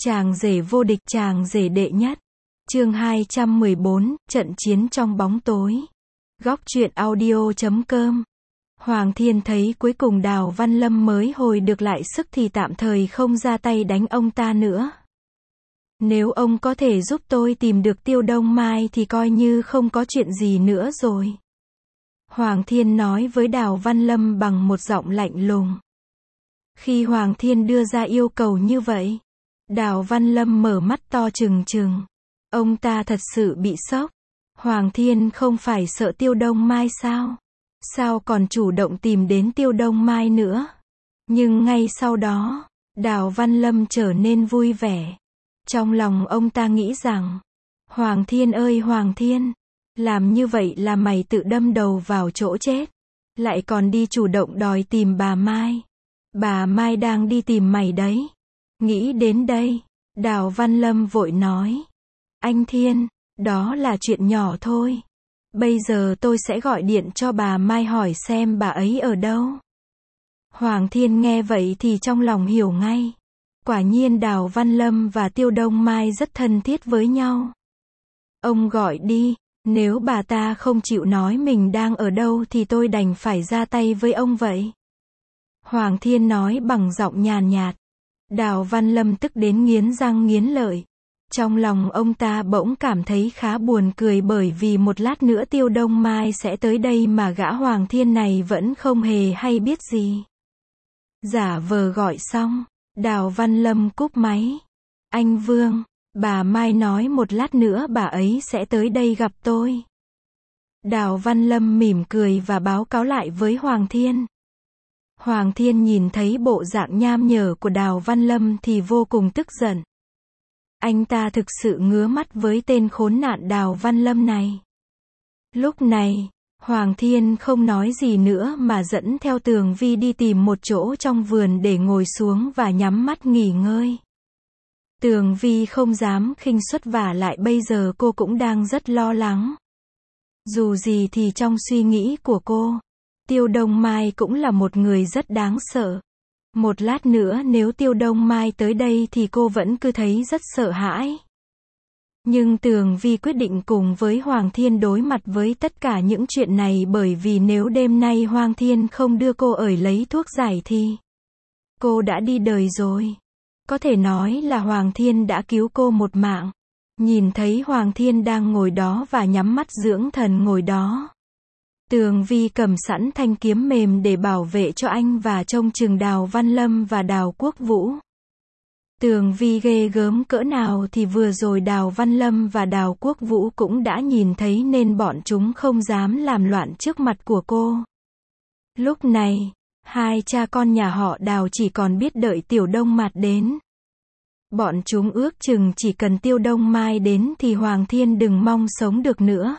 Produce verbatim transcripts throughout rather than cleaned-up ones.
Chàng rể vô địch, chàng rể đệ nhất. Chương hai trăm mười bốn, trận chiến trong bóng tối. Góc truyện audio chấm com. Hoàng Thiên thấy cuối cùng Đào Văn Lâm mới hồi được lại sức thì tạm thời không ra tay đánh ông ta nữa. Nếu ông có thể giúp tôi tìm được Tiêu Đông Mai thì coi như không có chuyện gì nữa rồi. Hoàng Thiên nói với Đào Văn Lâm bằng một giọng lạnh lùng. Khi Hoàng Thiên đưa ra yêu cầu như vậy, Đào Văn Lâm mở mắt to trừng trừng. Ông ta thật sự bị sốc. Hoàng Thiên không phải sợ Tiêu Đông Mai sao? Sao còn chủ động tìm đến Tiêu Đông Mai nữa? Nhưng ngay sau đó, Đào Văn Lâm trở nên vui vẻ. Trong lòng ông ta nghĩ rằng, Hoàng Thiên ơi Hoàng Thiên, làm như vậy là mày tự đâm đầu vào chỗ chết. Lại còn đi chủ động đòi tìm bà Mai. Bà Mai đang đi tìm mày đấy. Nghĩ đến đây, Đào Văn Lâm vội nói. Anh Thiên, đó là chuyện nhỏ thôi. Bây giờ tôi sẽ gọi điện cho bà Mai hỏi xem bà ấy ở đâu. Hoàng Thiên nghe vậy thì trong lòng hiểu ngay. Quả nhiên Đào Văn Lâm và Tiêu Đông Mai rất thân thiết với nhau. Ông gọi đi, nếu bà ta không chịu nói mình đang ở đâu thì tôi đành phải ra tay với ông vậy. Hoàng Thiên nói bằng giọng nhàn nhạt. Đào Văn Lâm tức đến nghiến răng nghiến lợi. Trong lòng ông ta bỗng cảm thấy khá buồn cười bởi vì một lát nữa Tiêu Đông Mai sẽ tới đây mà gã Hoàng Thiên này vẫn không hề hay biết gì. Giả vờ gọi xong, Đào Văn Lâm cúp máy. Anh Vương, bà Mai nói một lát nữa bà ấy sẽ tới đây gặp tôi. Đào Văn Lâm mỉm cười và báo cáo lại với Hoàng Thiên. Hoàng Thiên nhìn thấy bộ dạng nham nhở của Đào Văn Lâm thì vô cùng tức giận. Anh ta thực sự ngứa mắt với tên khốn nạn Đào Văn Lâm này. Lúc này, Hoàng Thiên không nói gì nữa mà dẫn theo Tường Vi đi tìm một chỗ trong vườn để ngồi xuống và nhắm mắt nghỉ ngơi. Tường Vi không dám khinh suất và lại bây giờ cô cũng đang rất lo lắng. Dù gì thì trong suy nghĩ của cô, Tiêu Đông Mai cũng là một người rất đáng sợ. Một lát nữa nếu Tiêu Đông Mai tới đây thì cô vẫn cứ thấy rất sợ hãi. Nhưng Tường Vi quyết định cùng với Hoàng Thiên đối mặt với tất cả những chuyện này bởi vì nếu đêm nay Hoàng Thiên không đưa cô ở lấy thuốc giải thì cô đã đi đời rồi. Có thể nói là Hoàng Thiên đã cứu cô một mạng. Nhìn thấy Hoàng Thiên đang ngồi đó và nhắm mắt dưỡng thần ngồi đó. Tường Vi cầm sẵn thanh kiếm mềm để bảo vệ cho anh và trông chừng Đào Văn Lâm và Đào Quốc Vũ. Tường Vi ghê gớm cỡ nào thì vừa rồi Đào Văn Lâm và Đào Quốc Vũ cũng đã nhìn thấy nên bọn chúng không dám làm loạn trước mặt của cô. Lúc này, hai cha con nhà họ Đào chỉ còn biết đợi Tiểu Đông Mạt đến. Bọn chúng ước chừng chỉ cần Tiêu Đông Mai đến thì Hoàng Thiên đừng mong sống được nữa.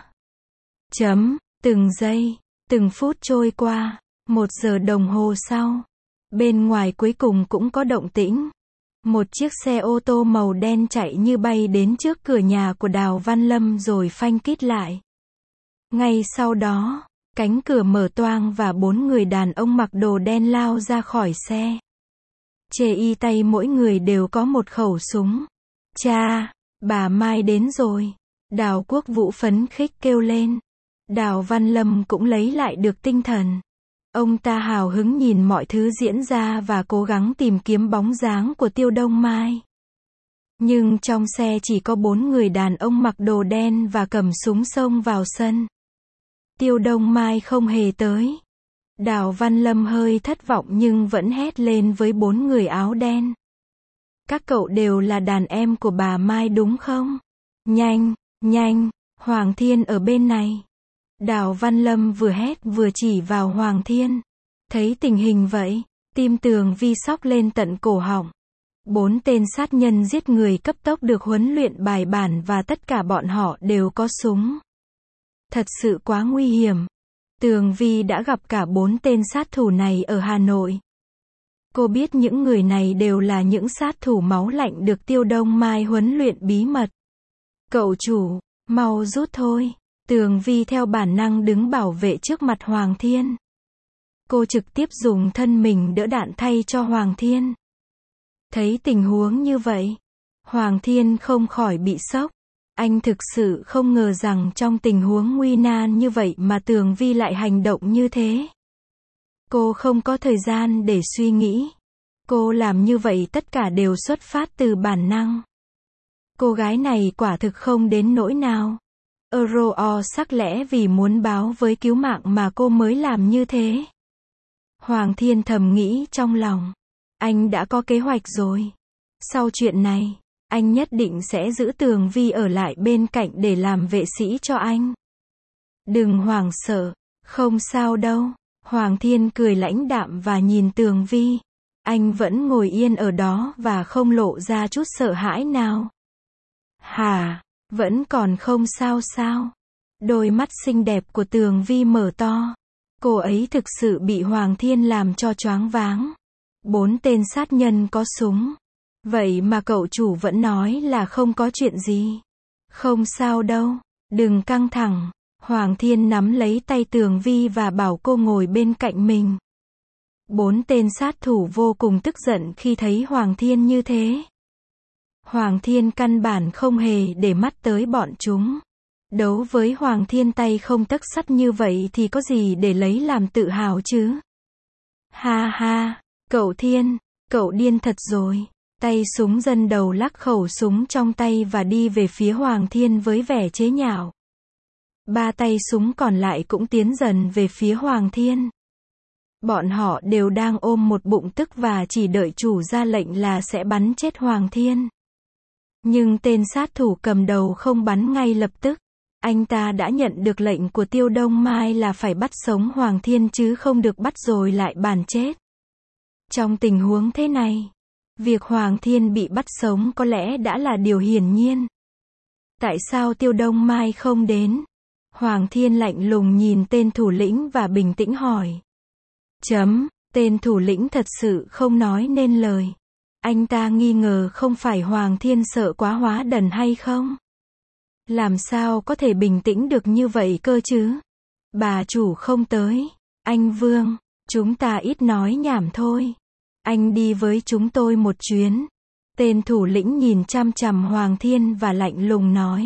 Chấm. Từng giây, từng phút trôi qua, một giờ đồng hồ sau, bên ngoài cuối cùng cũng có động tĩnh. Một chiếc xe ô tô màu đen chạy như bay đến trước cửa nhà của Đào Văn Lâm rồi phanh kít lại. Ngay sau đó, cánh cửa mở toang và bốn người đàn ông mặc đồ đen lao ra khỏi xe. Chê y tay mỗi người đều có một khẩu súng. Cha, bà Mai đến rồi. Đào Quốc Vũ phấn khích kêu lên. Đào Văn Lâm cũng lấy lại được tinh thần. Ông ta hào hứng nhìn mọi thứ diễn ra và cố gắng tìm kiếm bóng dáng của Tiêu Đông Mai. Nhưng trong xe chỉ có bốn người đàn ông mặc đồ đen và cầm súng xông vào sân. Tiêu Đông Mai không hề tới. Đào Văn Lâm hơi thất vọng nhưng vẫn hét lên với bốn người áo đen. Các cậu đều là đàn em của bà Mai đúng không? Nhanh, nhanh, Hoàng Thiên ở bên này. Đào Văn Lâm vừa hét vừa chỉ vào Hoàng Thiên. Thấy tình hình vậy, tim Tường Vi sóc lên tận cổ họng. Bốn tên sát nhân giết người cấp tốc được huấn luyện bài bản và tất cả bọn họ đều có súng. Thật sự quá nguy hiểm. Tường Vi đã gặp cả bốn tên sát thủ này ở Hà Nội. Cô biết những người này đều là những sát thủ máu lạnh được Tiêu Đông Mai huấn luyện bí mật. Cậu chủ, mau rút thôi. Tường Vi theo bản năng đứng bảo vệ trước mặt Hoàng Thiên. Cô trực tiếp dùng thân mình đỡ đạn thay cho Hoàng Thiên. Thấy tình huống như vậy, Hoàng Thiên không khỏi bị sốc. Anh thực sự không ngờ rằng trong tình huống nguy nan như vậy mà Tường Vi lại hành động như thế. Cô không có thời gian để suy nghĩ. Cô làm như vậy tất cả đều xuất phát từ bản năng. Cô gái này quả thực không đến nỗi nào. Euro sắc lẽ vì muốn báo với cứu mạng mà cô mới làm như thế. Hoàng Thiên thầm nghĩ trong lòng. Anh đã có kế hoạch rồi. Sau chuyện này, anh nhất định sẽ giữ Tường Vi ở lại bên cạnh để làm vệ sĩ cho anh. Đừng hoảng sợ, không sao đâu. Hoàng Thiên cười lãnh đạm và nhìn Tường Vi. Anh vẫn ngồi yên ở đó và không lộ ra chút sợ hãi nào. Hả, vẫn còn không sao sao? Đôi mắt xinh đẹp của Tường Vi mở to. Cô ấy thực sự bị Hoàng Thiên làm cho choáng váng. Bốn tên sát nhân có súng. Vậy mà cậu chủ vẫn nói là không có chuyện gì. Không sao đâu, đừng căng thẳng. Hoàng Thiên nắm lấy tay Tường Vi và bảo cô ngồi bên cạnh mình. Bốn tên sát thủ vô cùng tức giận khi thấy Hoàng Thiên như thế. Hoàng Thiên căn bản không hề để mắt tới bọn chúng. Đấu với Hoàng Thiên tay không tấc sắt như vậy thì có gì để lấy làm tự hào chứ? Ha ha, cậu Thiên, cậu điên thật rồi. Tay súng dân đầu lắc khẩu súng trong tay và đi về phía Hoàng Thiên với vẻ chế nhạo. Ba tay súng còn lại cũng tiến dần về phía Hoàng Thiên. Bọn họ đều đang ôm một bụng tức và chỉ đợi chủ ra lệnh là sẽ bắn chết Hoàng Thiên. Nhưng tên sát thủ cầm đầu không bắn ngay lập tức. Anh ta đã nhận được lệnh của Tiêu Đông Mai là phải bắt sống Hoàng Thiên chứ không được bắt rồi lại bàn chết. Trong tình huống thế này, việc Hoàng Thiên bị bắt sống có lẽ đã là điều hiển nhiên. Tại sao Tiêu Đông Mai không đến? Hoàng Thiên lạnh lùng nhìn tên thủ lĩnh và bình tĩnh hỏi. Chấm, tên thủ lĩnh thật sự không nói nên lời. Anh ta nghi ngờ không phải Hoàng Thiên sợ quá hóa đần hay không? Làm sao có thể bình tĩnh được như vậy cơ chứ? Bà chủ không tới. Anh Vương, chúng ta ít nói nhảm thôi. Anh đi với chúng tôi một chuyến. Tên thủ lĩnh nhìn chằm chằm Hoàng Thiên và lạnh lùng nói.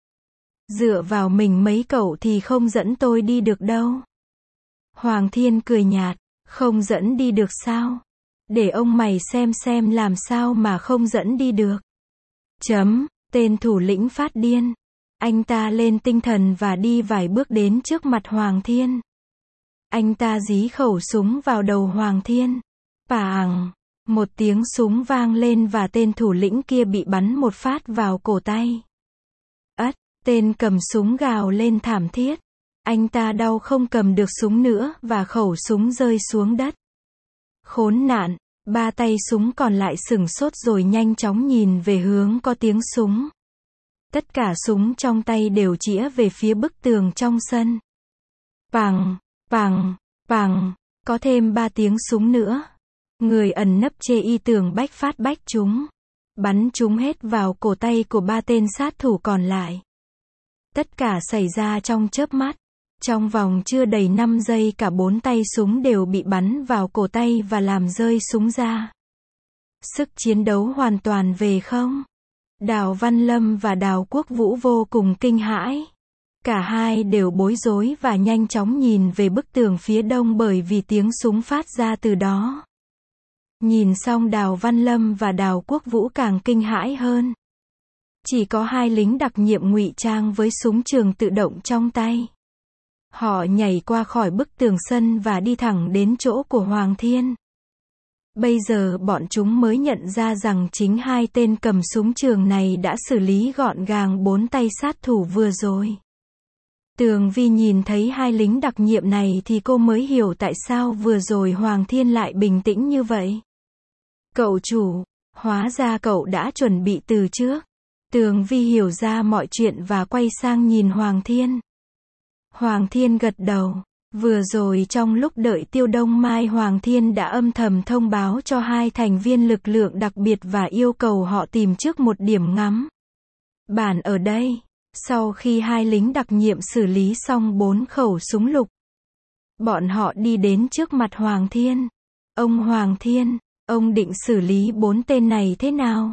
Dựa vào mình mấy cậu thì không dẫn tôi đi được đâu. Hoàng Thiên cười nhạt, không dẫn đi được sao? Để ông mày xem xem làm sao mà không dẫn đi được. Chấm, tên thủ lĩnh phát điên. Anh ta lên tinh thần và đi vài bước đến trước mặt Hoàng Thiên. Anh ta dí khẩu súng vào đầu Hoàng Thiên. Pàng, một tiếng súng vang lên và tên thủ lĩnh kia bị bắn một phát vào cổ tay. Ất, tên cầm súng gào lên thảm thiết. Anh ta đau không cầm được súng nữa và khẩu súng rơi xuống đất. Khốn nạn, ba tay súng còn lại sửng sốt rồi nhanh chóng nhìn về hướng có tiếng súng. Tất cả súng trong tay đều chĩa về phía bức tường trong sân. Pằng, pằng, pằng, có thêm ba tiếng súng nữa. Người ẩn nấp chê y tường bách phát bách chúng. Bắn chúng hết vào cổ tay của ba tên sát thủ còn lại. Tất cả xảy ra trong chớp mắt. Trong vòng chưa đầy năm giây cả bốn tay súng đều bị bắn vào cổ tay và làm rơi súng ra. Sức chiến đấu hoàn toàn về không. Đào Văn Lâm và Đào Quốc Vũ vô cùng kinh hãi. Cả hai đều bối rối và nhanh chóng nhìn về bức tường phía đông bởi vì tiếng súng phát ra từ đó. Nhìn xong Đào Văn Lâm và Đào Quốc Vũ càng kinh hãi hơn. Chỉ có hai lính đặc nhiệm ngụy trang với súng trường tự động trong tay. Họ nhảy qua khỏi bức tường sân và đi thẳng đến chỗ của Hoàng Thiên. Bây giờ bọn chúng mới nhận ra rằng chính hai tên cầm súng trường này đã xử lý gọn gàng bốn tay sát thủ vừa rồi. Tường Vi nhìn thấy hai lính đặc nhiệm này thì cô mới hiểu tại sao vừa rồi Hoàng Thiên lại bình tĩnh như vậy. Cậu chủ, hóa ra cậu đã chuẩn bị từ trước. Tường Vi hiểu ra mọi chuyện và quay sang nhìn Hoàng Thiên. Hoàng Thiên gật đầu. Vừa rồi trong lúc đợi Tiêu Đông Mai, Hoàng Thiên đã âm thầm thông báo cho hai thành viên lực lượng đặc biệt và yêu cầu họ tìm trước một điểm ngắm bản ở đây. Sau khi hai lính đặc nhiệm xử lý xong bốn khẩu súng lục, bọn họ đi đến trước mặt Hoàng Thiên. Ông Hoàng Thiên, ông định xử lý bốn tên này thế nào?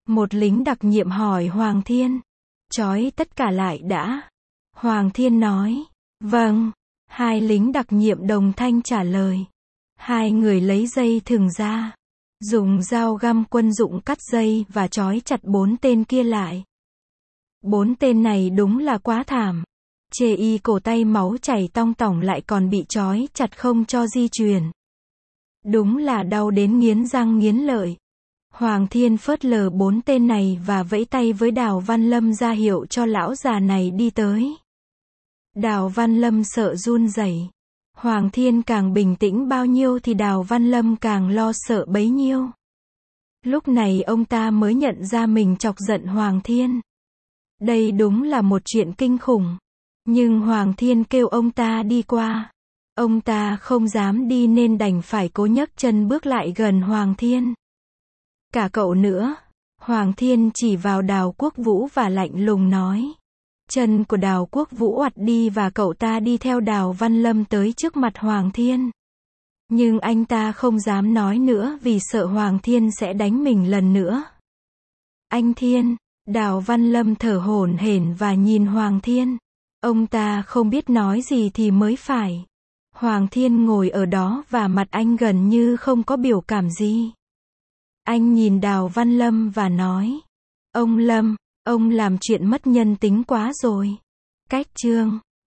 Một lính đặc nhiệm hỏi Hoàng Thiên. Trói tất cả lại đã. Hoàng Thiên nói. Vâng. Hai lính đặc nhiệm đồng thanh trả lời. Hai người lấy dây thừng ra. Dùng dao găm quân dụng cắt dây và trói chặt bốn tên kia lại. Bốn tên này đúng là quá thảm. Chê y cổ tay máu chảy tong tỏng lại còn bị trói chặt không cho di chuyển. Đúng là đau đến nghiến răng nghiến lợi. Hoàng Thiên phớt lờ bốn tên này và vẫy tay với Đào Văn Lâm ra hiệu cho lão già này đi tới. Đào Văn Lâm sợ run rẩy. Hoàng Thiên càng bình tĩnh bao nhiêu thì Đào Văn Lâm càng lo sợ bấy nhiêu. Lúc này ông ta mới nhận ra mình chọc giận Hoàng Thiên. Đây đúng là một chuyện kinh khủng. Nhưng Hoàng Thiên kêu ông ta đi qua. Ông ta không dám đi nên đành phải cố nhấc chân bước lại gần Hoàng Thiên. Cả cậu nữa. Hoàng Thiên chỉ vào Đào Quốc Vũ và lạnh lùng nói. Chân của Đào Quốc Vũ oặt đi và cậu ta đi theo Đào Văn Lâm tới trước mặt Hoàng Thiên. Nhưng anh ta không dám nói nữa vì sợ Hoàng Thiên sẽ đánh mình lần nữa. Anh Thiên, Đào Văn Lâm thở hổn hển và nhìn Hoàng Thiên. Ông ta không biết nói gì thì mới phải. Hoàng Thiên ngồi ở đó và mặt anh gần như không có biểu cảm gì. Anh nhìn Đào Văn Lâm và nói. Ông Lâm, ông làm chuyện mất nhân tính quá rồi. Cách chương